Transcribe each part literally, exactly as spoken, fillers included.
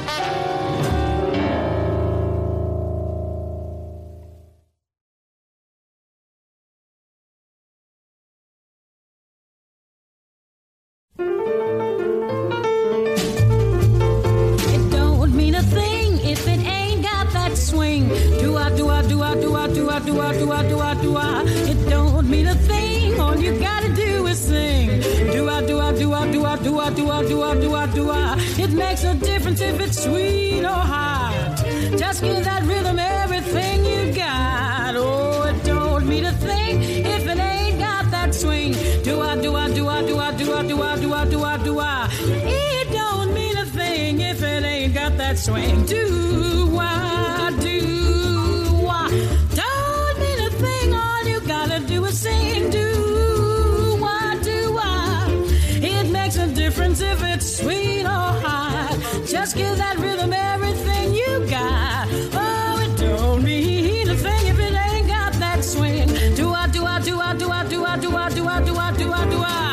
Swing, do I, do I? Don't mean a thing, all you gotta do is sing, do I, do I? It makes a difference if it's sweet or hot. Just give that rhythm everything you got. Oh, it don't mean a thing if it ain't got that swing. Do I, do I, do I, do I, do I, do I, do I, do I, do I, do I?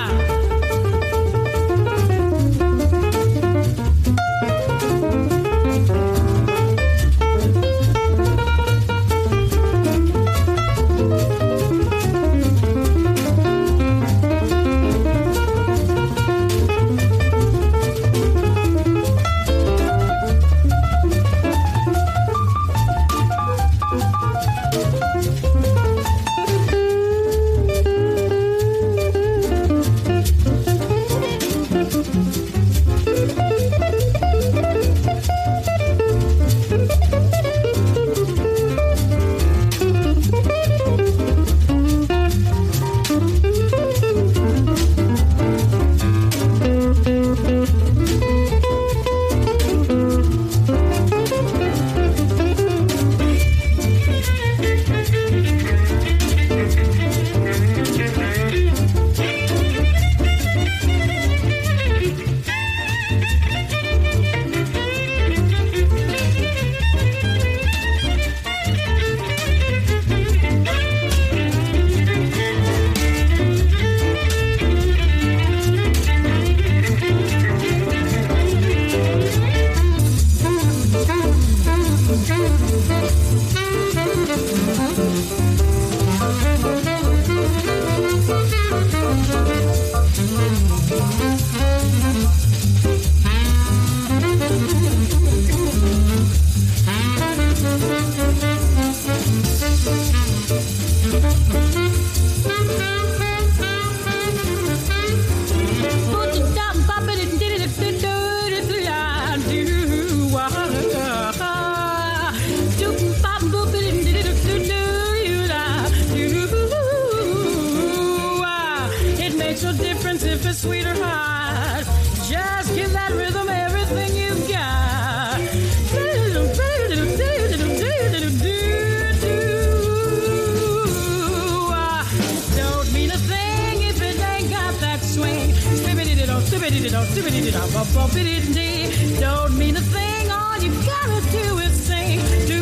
Don't mean a thing, all you gotta do is sing. Do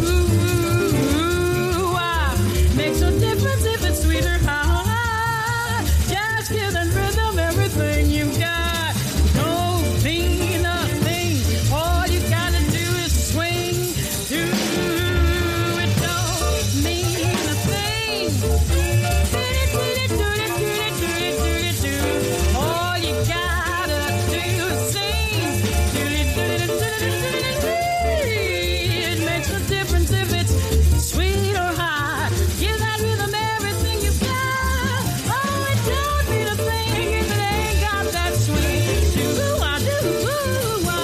I? Makes no difference if it's sweet or hot. Just give the rhythm everything you got. Don't mean a thing, all you gotta do is swing. Do it, don't mean a thing. Do it, do it, do it, do it, do it, do it, do it. All you gotta do is sing. Do it, do it, do it, do it, do it. It makes no difference if it's sweet or hot. Give that rhythm everything you got. Oh, it don't mean a thing if it ain't got that swing. Do I, do I?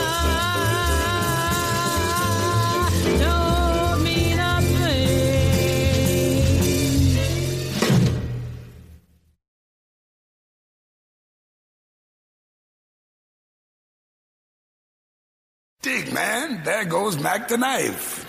Don't mean a thing. Dig, man, there goes Mac the Knife.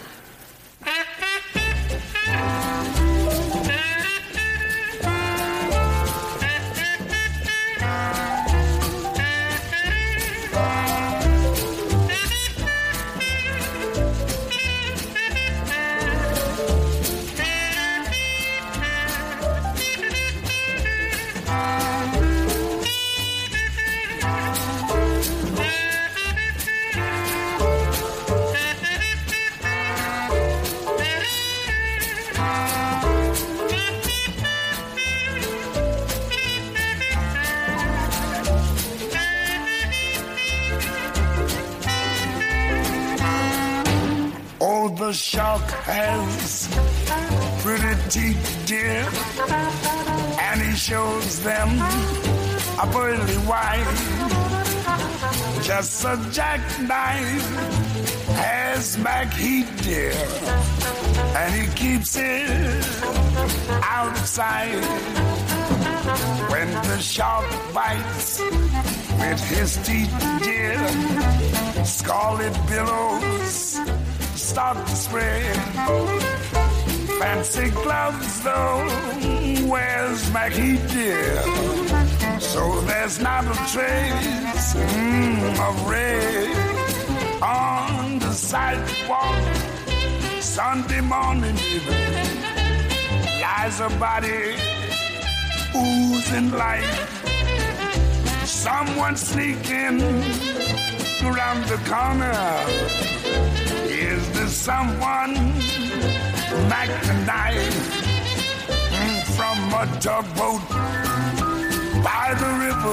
the shark has pretty teeth, dear, and he shows them a pearly white. Just a jackknife has Mac Heat, dear, and he keeps it out of sight. When the shark bites with his teeth, dear, scarlet billows start to spread. Fancy gloves, though, wears Mac Heat, dear, so there's not a trace mm, of red on the sidewalk. Sunday morning, even lies a body oozing light. Someone sneaking around the corner. Is there someone Mac the knife mm, from a tugboat by the river?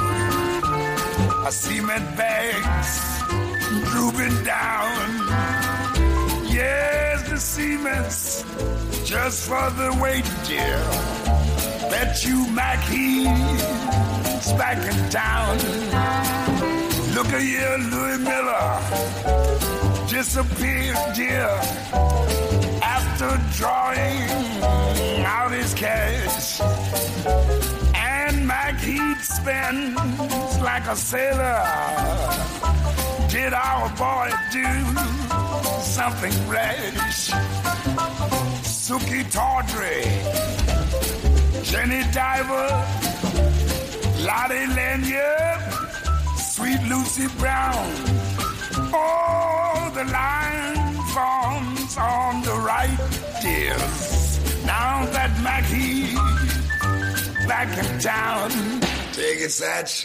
A cement bags drooping down. Yes, the cement's just for the weight, dear. Bet you Mac he's back in town. Look at here, Louis Miller disappeared, dear, after drawing out his cash. And Mac Heat spends like a sailor. Did our boy do something rash? Suki Tawdry, Jenny Diver, Lottie Lanyard, Sweet Lucy Brown. Oh, the line forms on the right, dears. Now that Mackie's back in town. Take it, Satch.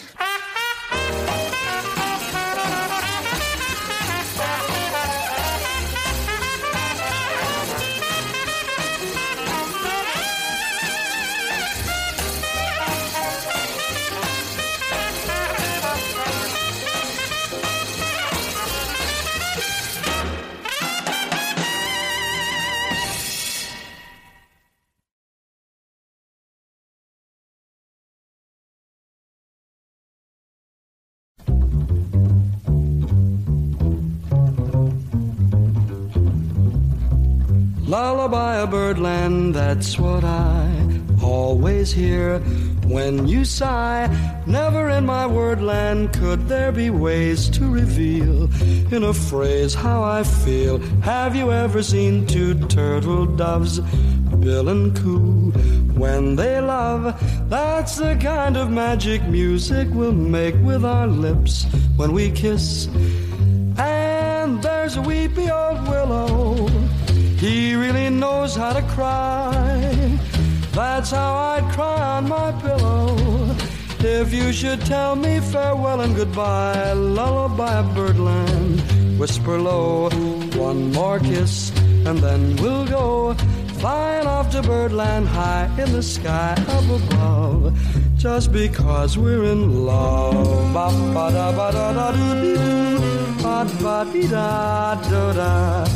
Lullaby of birdland, that's what I always hear when you sigh. Never in my wordland could there be ways to reveal in a phrase how I feel. Have you ever seen two turtle doves, bill and coo, when they love? That's the kind of magic music we'll make with our lips when we kiss. And there's a weepy old willow, he really knows how to cry. That's how I'd cry on my pillow if you should tell me farewell and goodbye. Lullaby of birdland, whisper low, one more kiss and then we'll go flying off to birdland high in the sky up above, just because we're in love. Ba-ba-da-ba-da-da-doo-dee-doo, ba-ba-dee-da-do-da.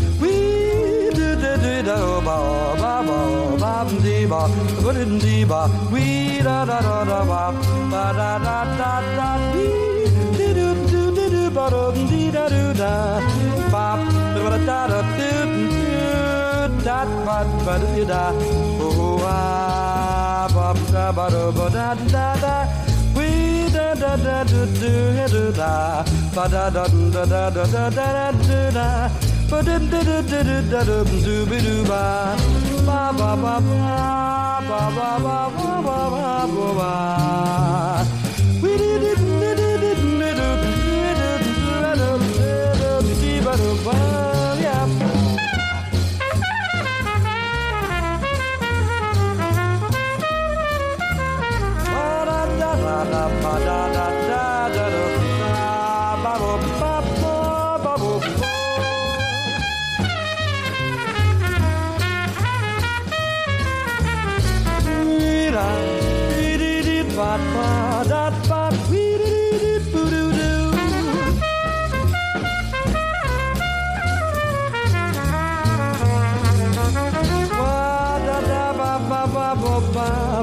We da da da da ba ba da da da da we do do do do do ba do dee da do da ba da da da do da ba ba do da oh ah ba da ba do ba da da da we da da da do do do da ba da da da da da da da do da. Ba da da da da da da da do ba do ba ba ba ba ba ba ba ba ba ba ba. We did it, did it, did it, did it, did it, yeah. Ba da da da da ba da da da da da ba ba ba ba ba.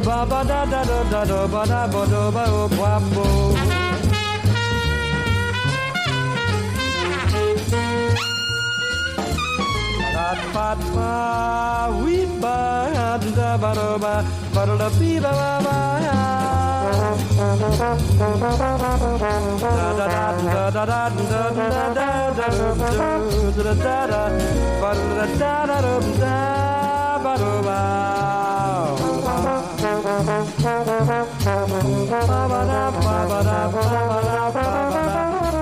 ba ba da da da da da ba da ba da ba oh ba bo. Da ba ba we ba da ba da ba ba da be ba ba ba. Da da da da da da da da da da da da da ba da da da da ba da ba. Ba ba da ba ba da ba ba da ba ba da.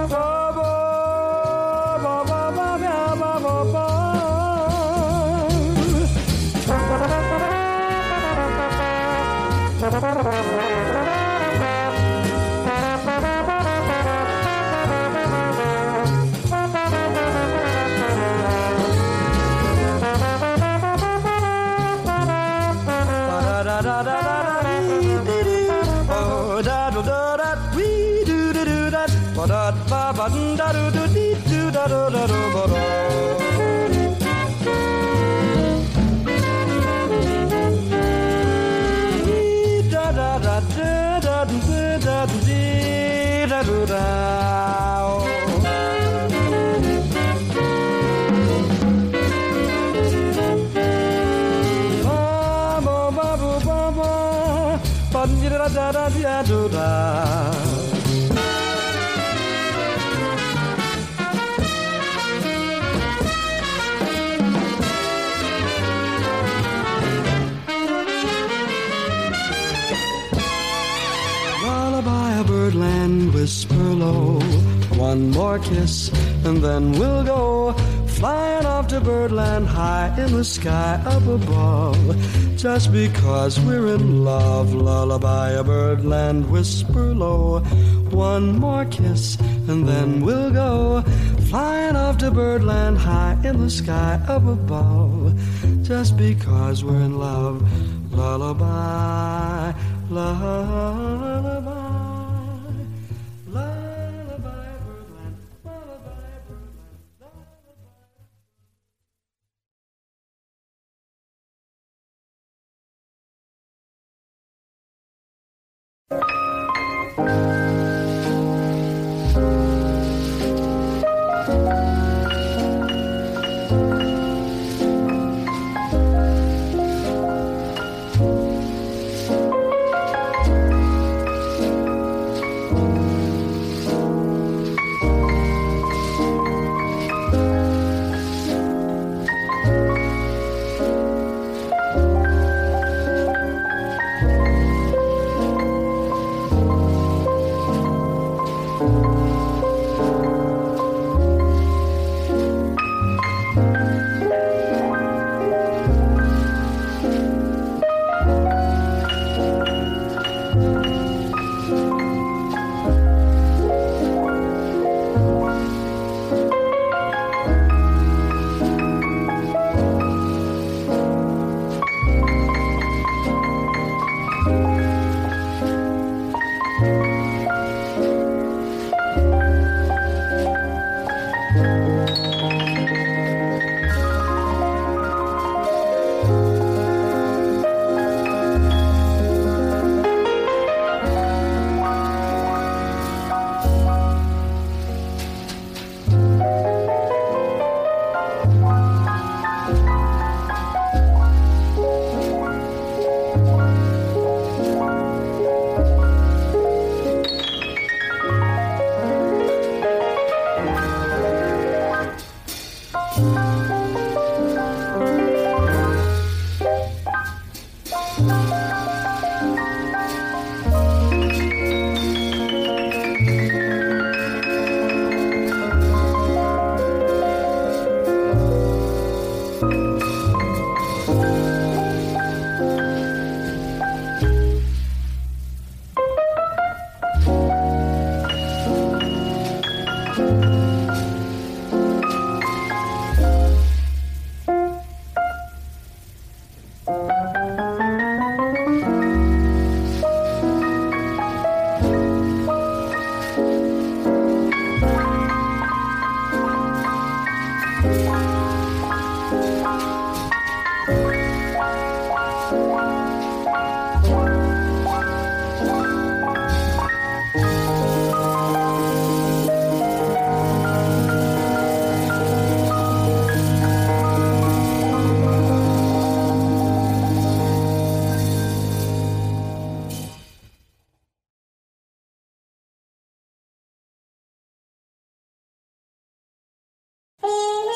Lullaby of birdland, whisper low, one more kiss and then we'll go flying off to birdland high in the sky up above. Just because we're in love, lullaby of birdland, whisper low, one more kiss and then we'll go flying off to birdland high in the sky up above. Just because we're in love, lullaby, lullaby.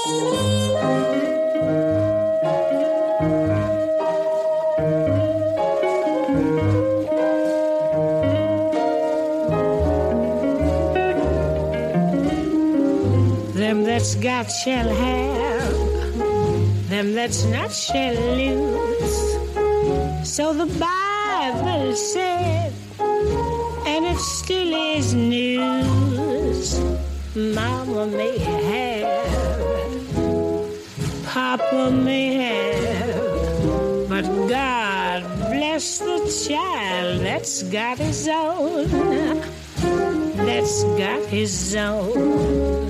Them that's got shall have, them that's not shall lose. So the Bible said, and it still is news. Mama may have, Papa may have, but God bless the child that's got his own, that's got his own.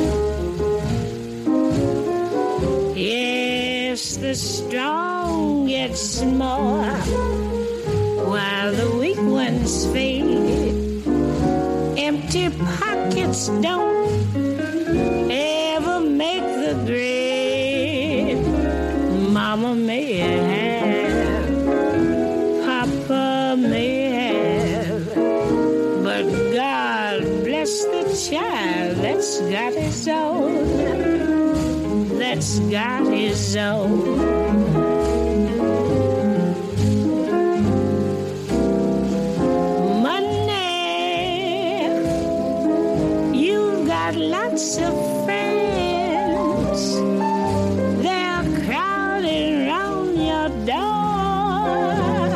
Yes, the strong get more while the weak ones fade. Empty pockets don't ever make the grade. Mama may have, Papa may have, but God bless the child that's got his own, that's got his own. Lots of friends, they're crowding round your door.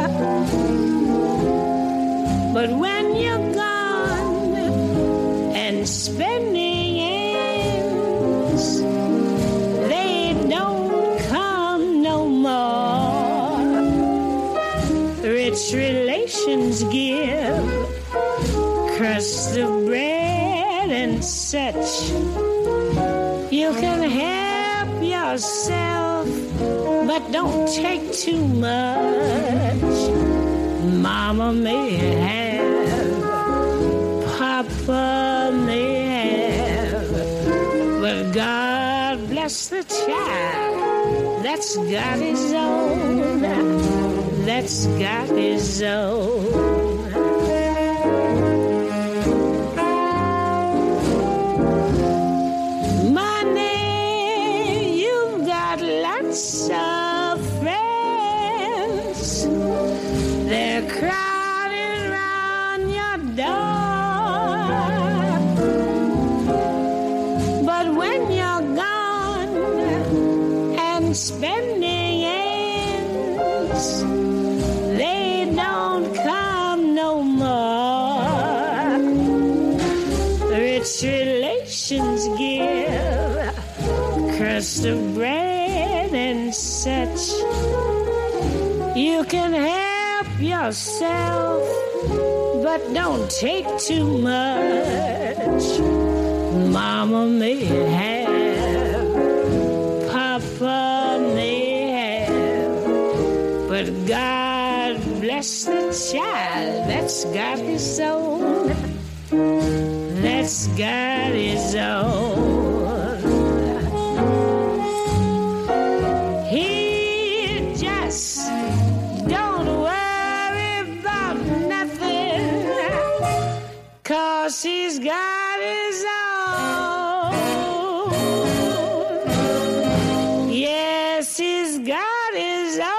But when you're gone and spending ends, they don't come no more. Rich relations give crust of bread and such. You can help yourself, but don't take too much. Mama may have, Papa may have, but God bless the child that's got his own, that's got his own. Lots of friends, they're crowding round your door. But when you're gone and spending ends, they don't come no more. Rich relations give crust of bread and such. You can help yourself, but don't take too much. Mama may have, Papa may have, but God bless the child that's got his own, that's got his own. Don't worry about nothing, 'cause he's got his own. Yes, he's got his own.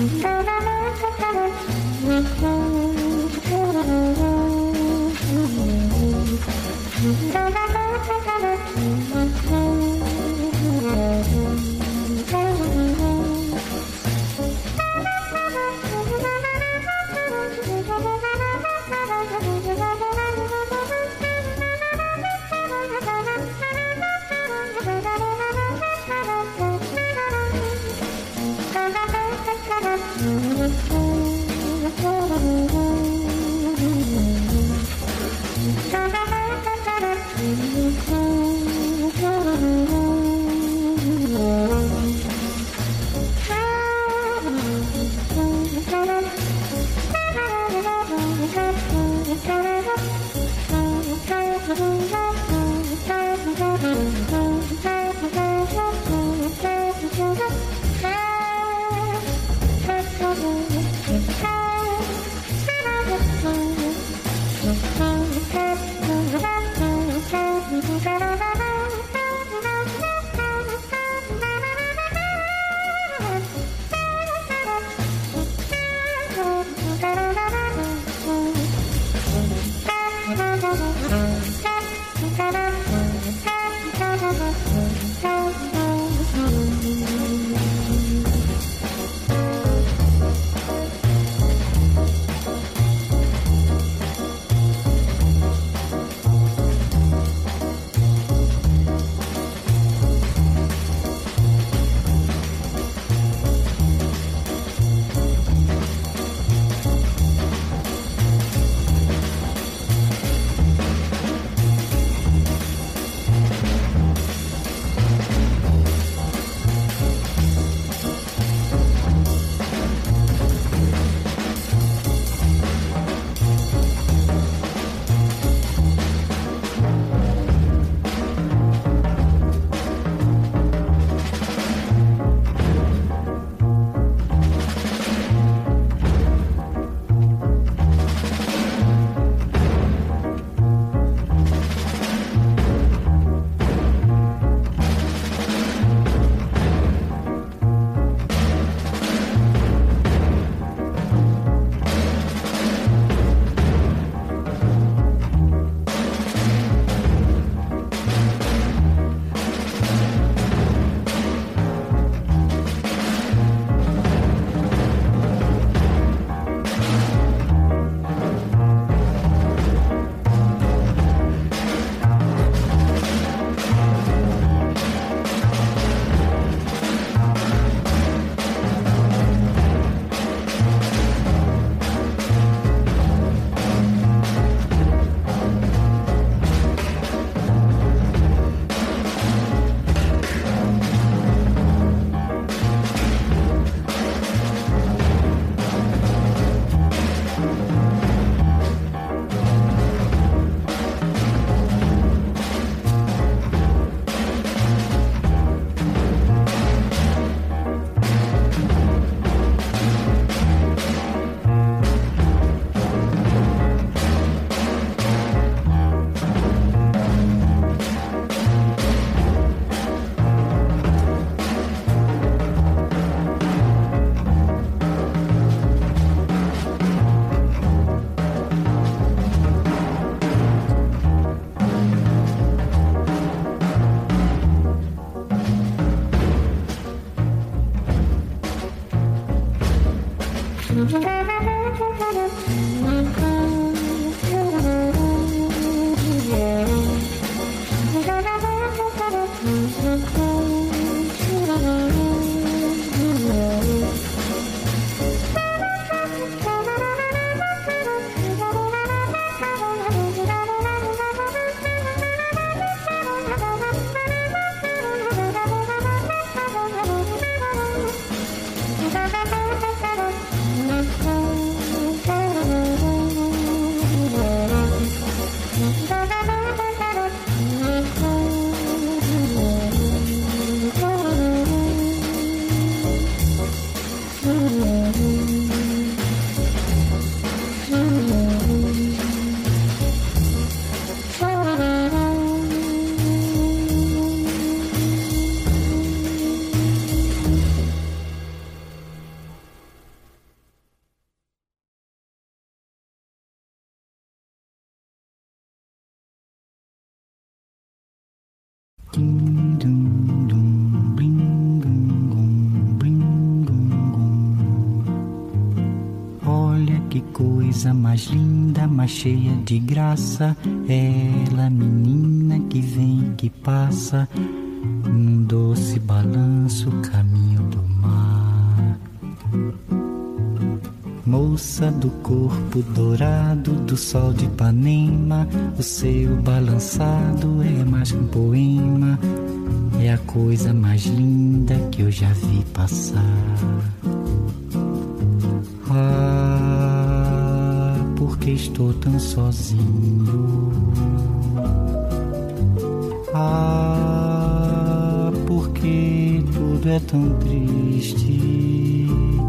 Thank you. coisa mais linda, mais cheia de graça. Ela, menina que vem, que passa, num doce balanço, caminho do mar. Moça do corpo dourado do sol de Ipanema, o seu balançado é mais que um poema. É a coisa mais linda que eu já vi passar. Ah, porque estou tão sozinho. Ah, porque tudo é tão triste.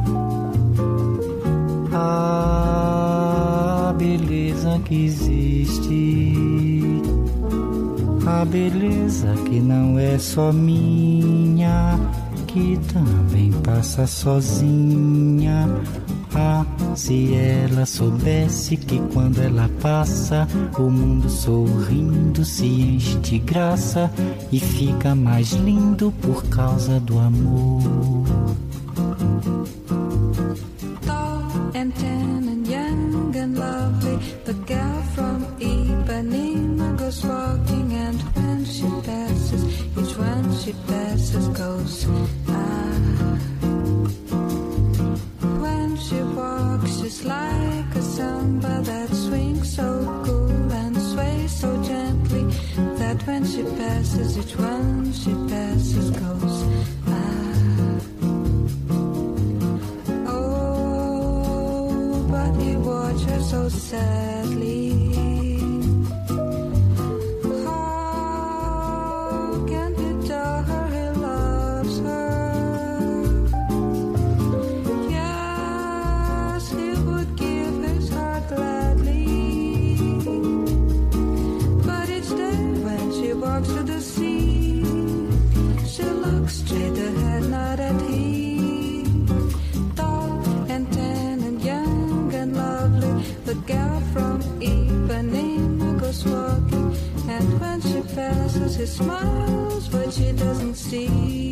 Ah, a beleza que existe. A beleza que não é só minha, que também passa sozinha. Ah, se ela soubesse que quando ela passa, o mundo sorrindo se enche de graça e fica mais lindo por causa do amor. Tall and tan and young and lovely, the girl from Ipanema goes walking, and when she passes, each one she passes goes ah. When she walks, she's like a samba that swings so cool and sways so gently, that when she passes, each one she passes goes ah. Oh, but he watches her so sadly. How can he tell her he loves her? Yes, he would give his heart gladly. But each day when she walks to the sea, she looks straight ahead, not at him. Tall and tan and young and lovely, the girl from Ipanema goes walking, and when she passes, he smiles, but she doesn't see.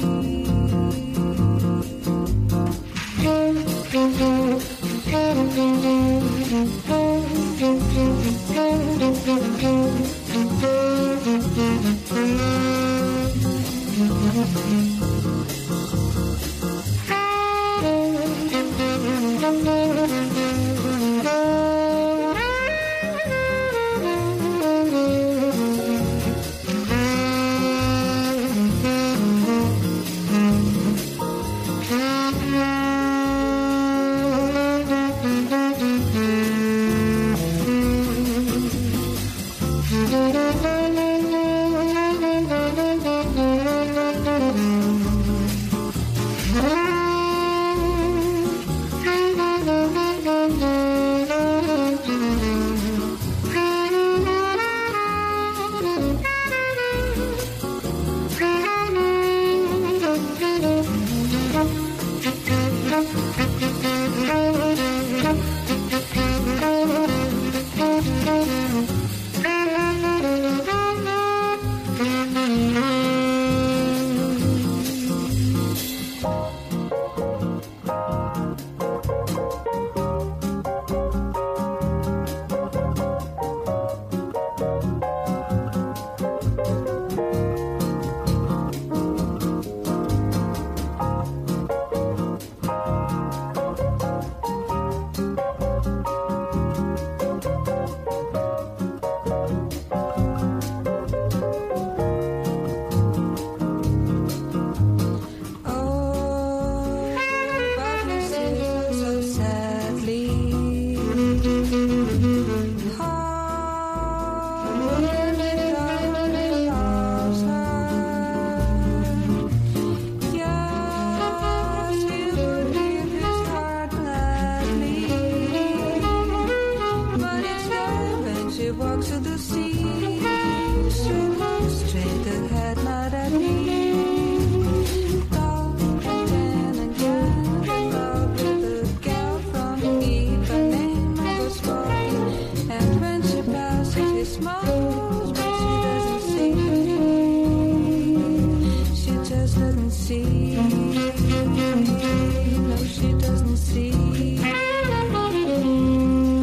see. No, she doesn't see.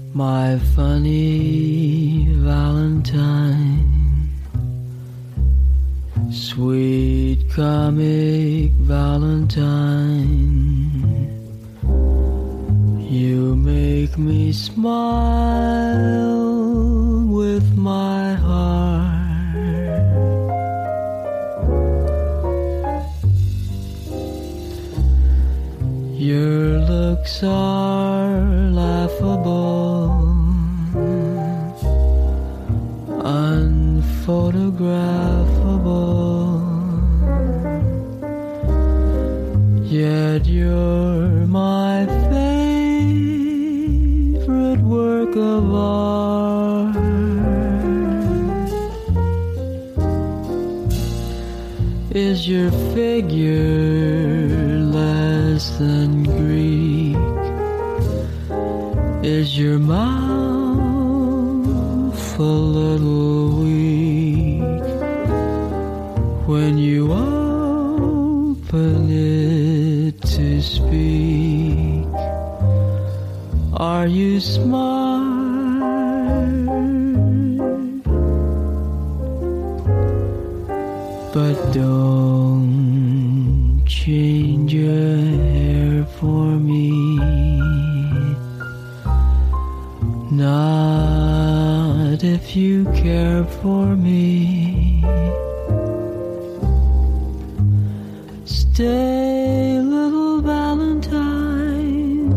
my funny Valentine, sweet comic Valentine, you make me smile with my heart. Your looks are laughable, unphotographable, yet you're my favorite work of art. Is your figure less than Greek? Is your mouth a little weak when you open it to speak? Are you smart? But don't change your hair for me, not if you care for me. Stay, little Valentine,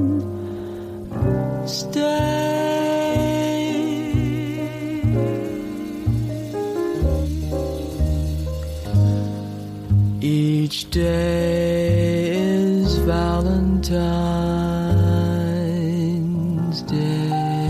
stay. Each day is Valentine's Day.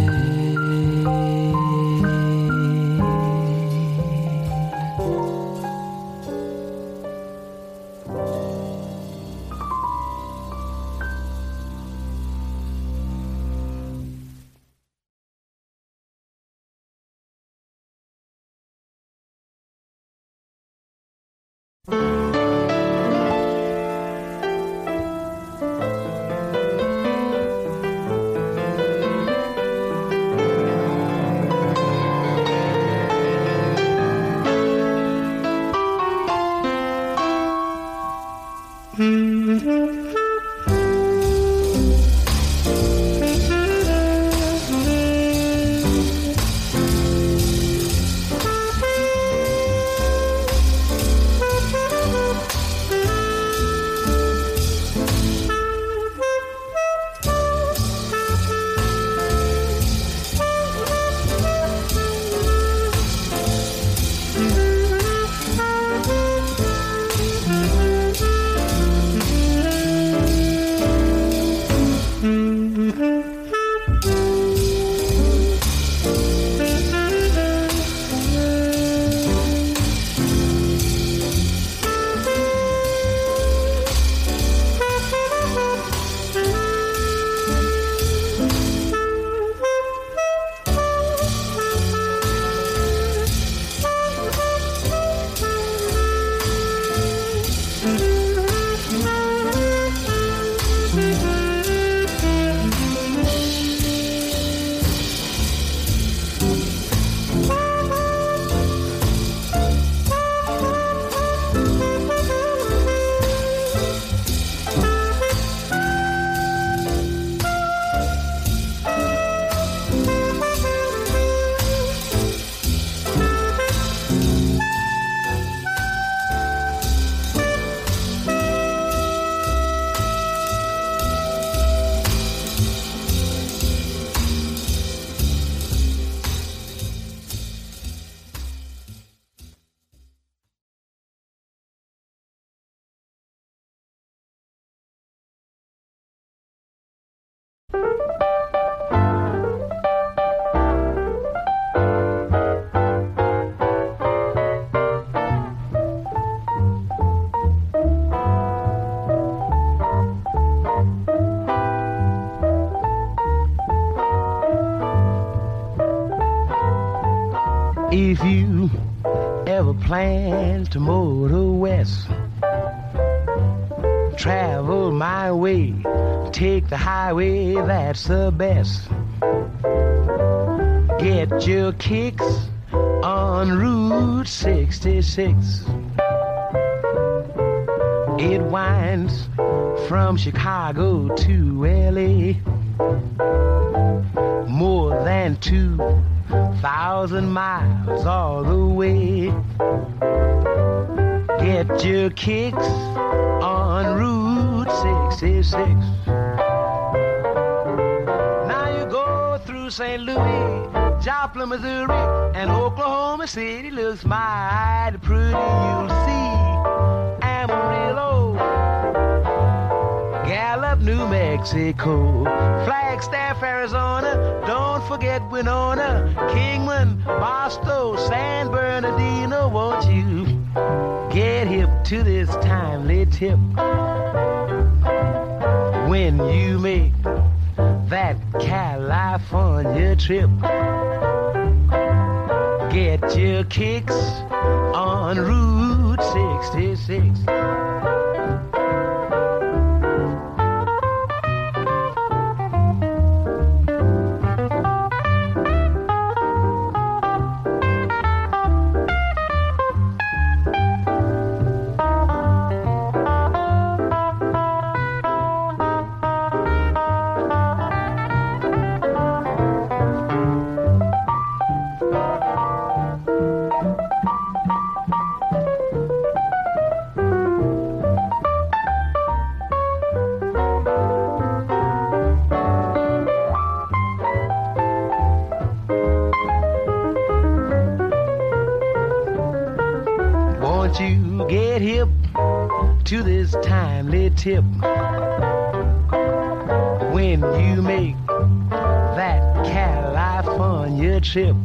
If you ever plan to motor west, travel my way, take the highway, that's the best. Get your kicks on Route sixty-six. It winds from Chicago to L A, more than two thousand miles all the way. Get your kicks on Route sixty-six. Now you go through Saint Louis, Joplin, Missouri, and Oklahoma City looks mighty pretty. You'll see Amarillo, Gallup, New Mexico, Flagstaff, Arizona, don't forget Winona, Kingman, Barstow, San Bernardino. Won't you get hip to this timely tip when you make that California trip? Get your kicks on Route sixty-six. You get hip to this timely tip when you make that California trip.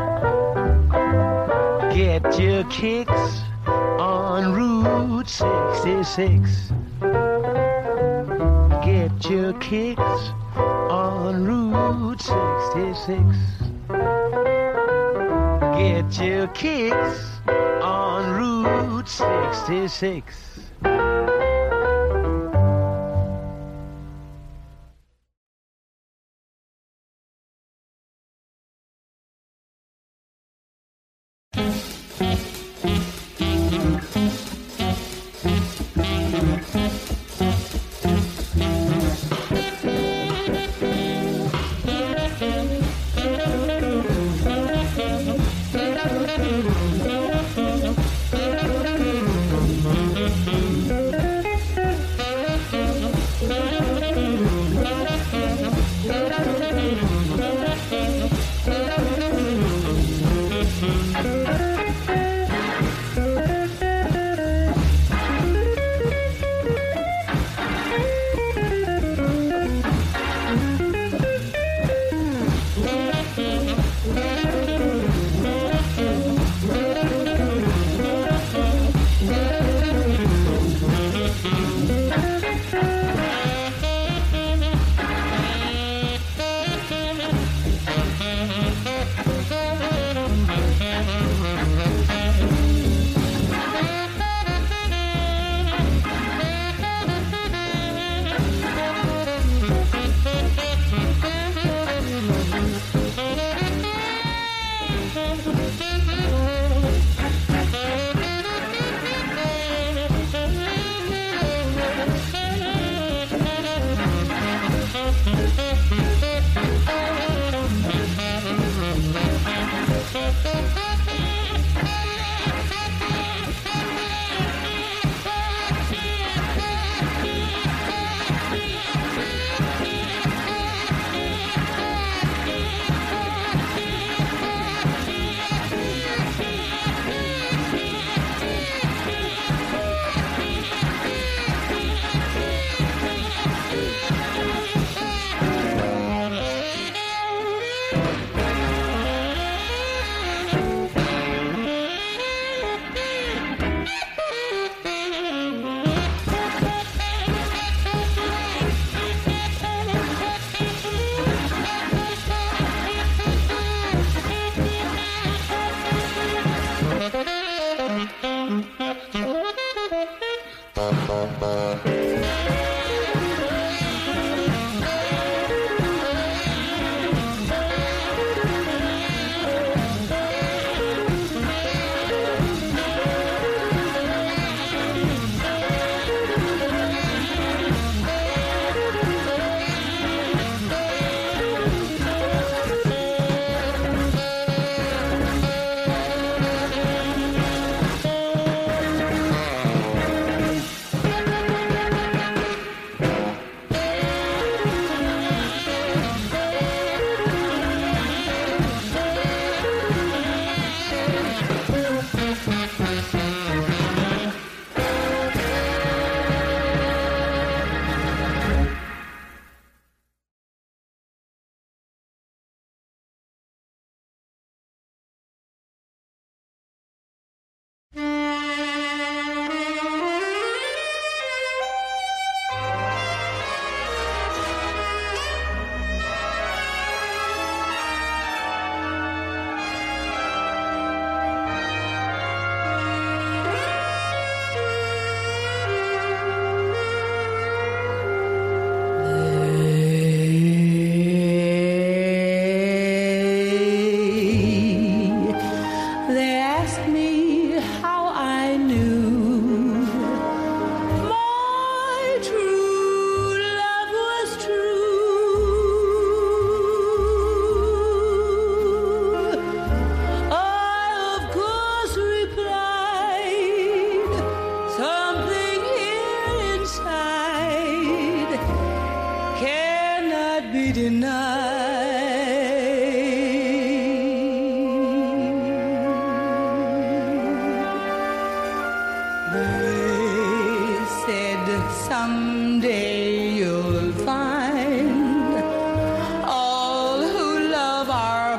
Get your kicks on Route sixty-six. Get your kicks on Route sixty-six. Get your kicks on Route sixty-six. someday you'll find all who love are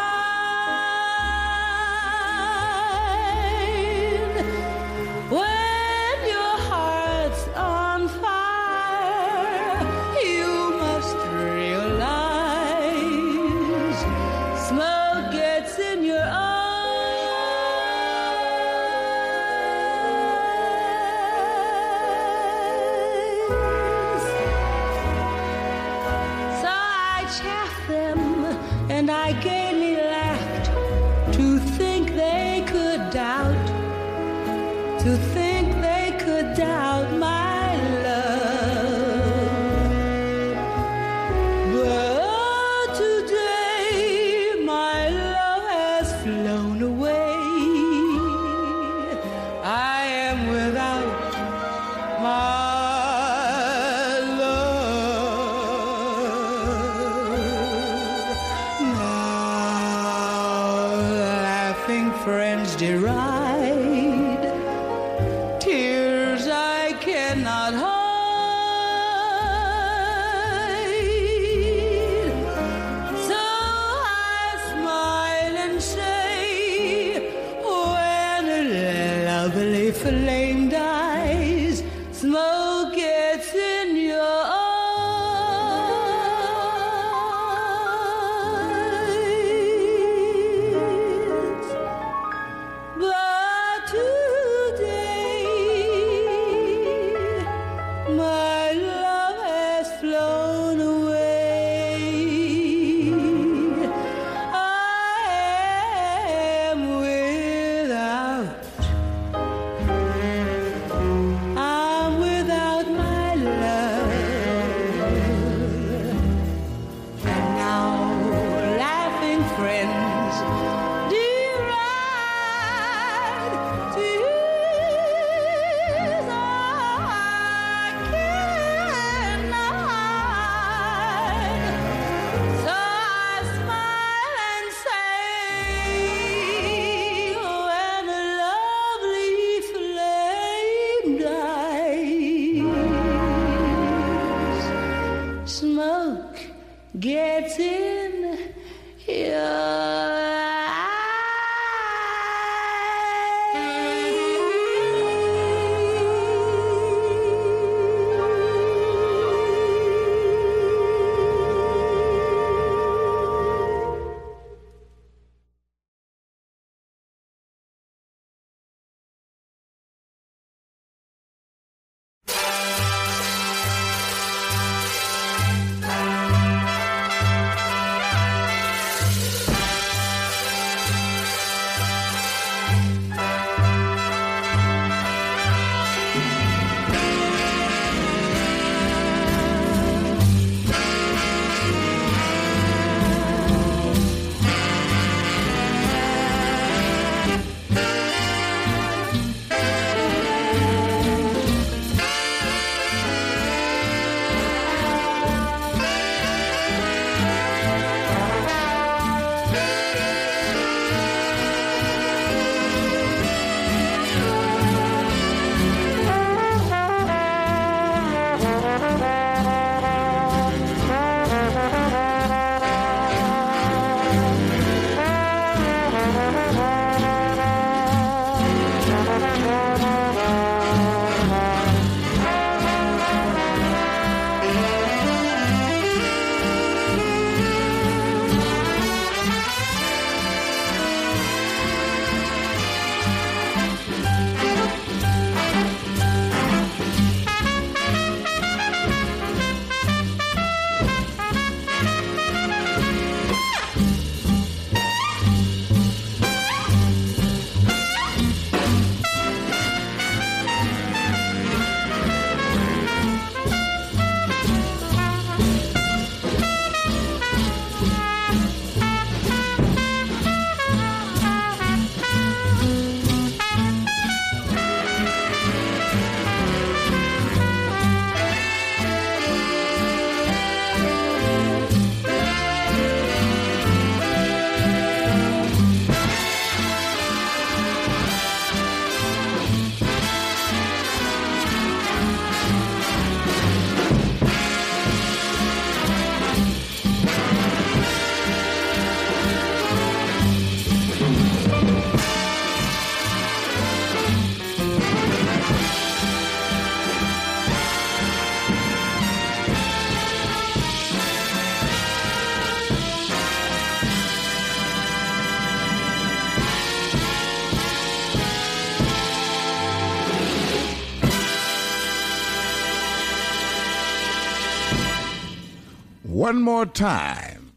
blind. When your heart's on fire, you must realize smoke gets in your eyes. So I chaffed them and I gaily laughed to think they could doubt, to think they could doubt my love. But today my love has flown away. I am without my love. Now laughing friends deride tears I cannot hide. So I smile and say, when a lovely flame dies, smoke gets in your eyes. But one more time.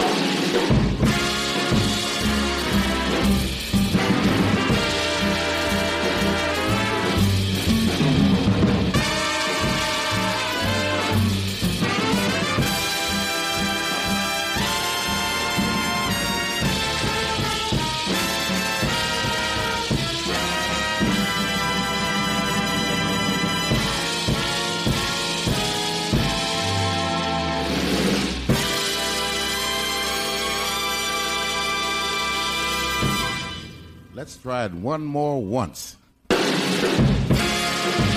Let's try it one more once.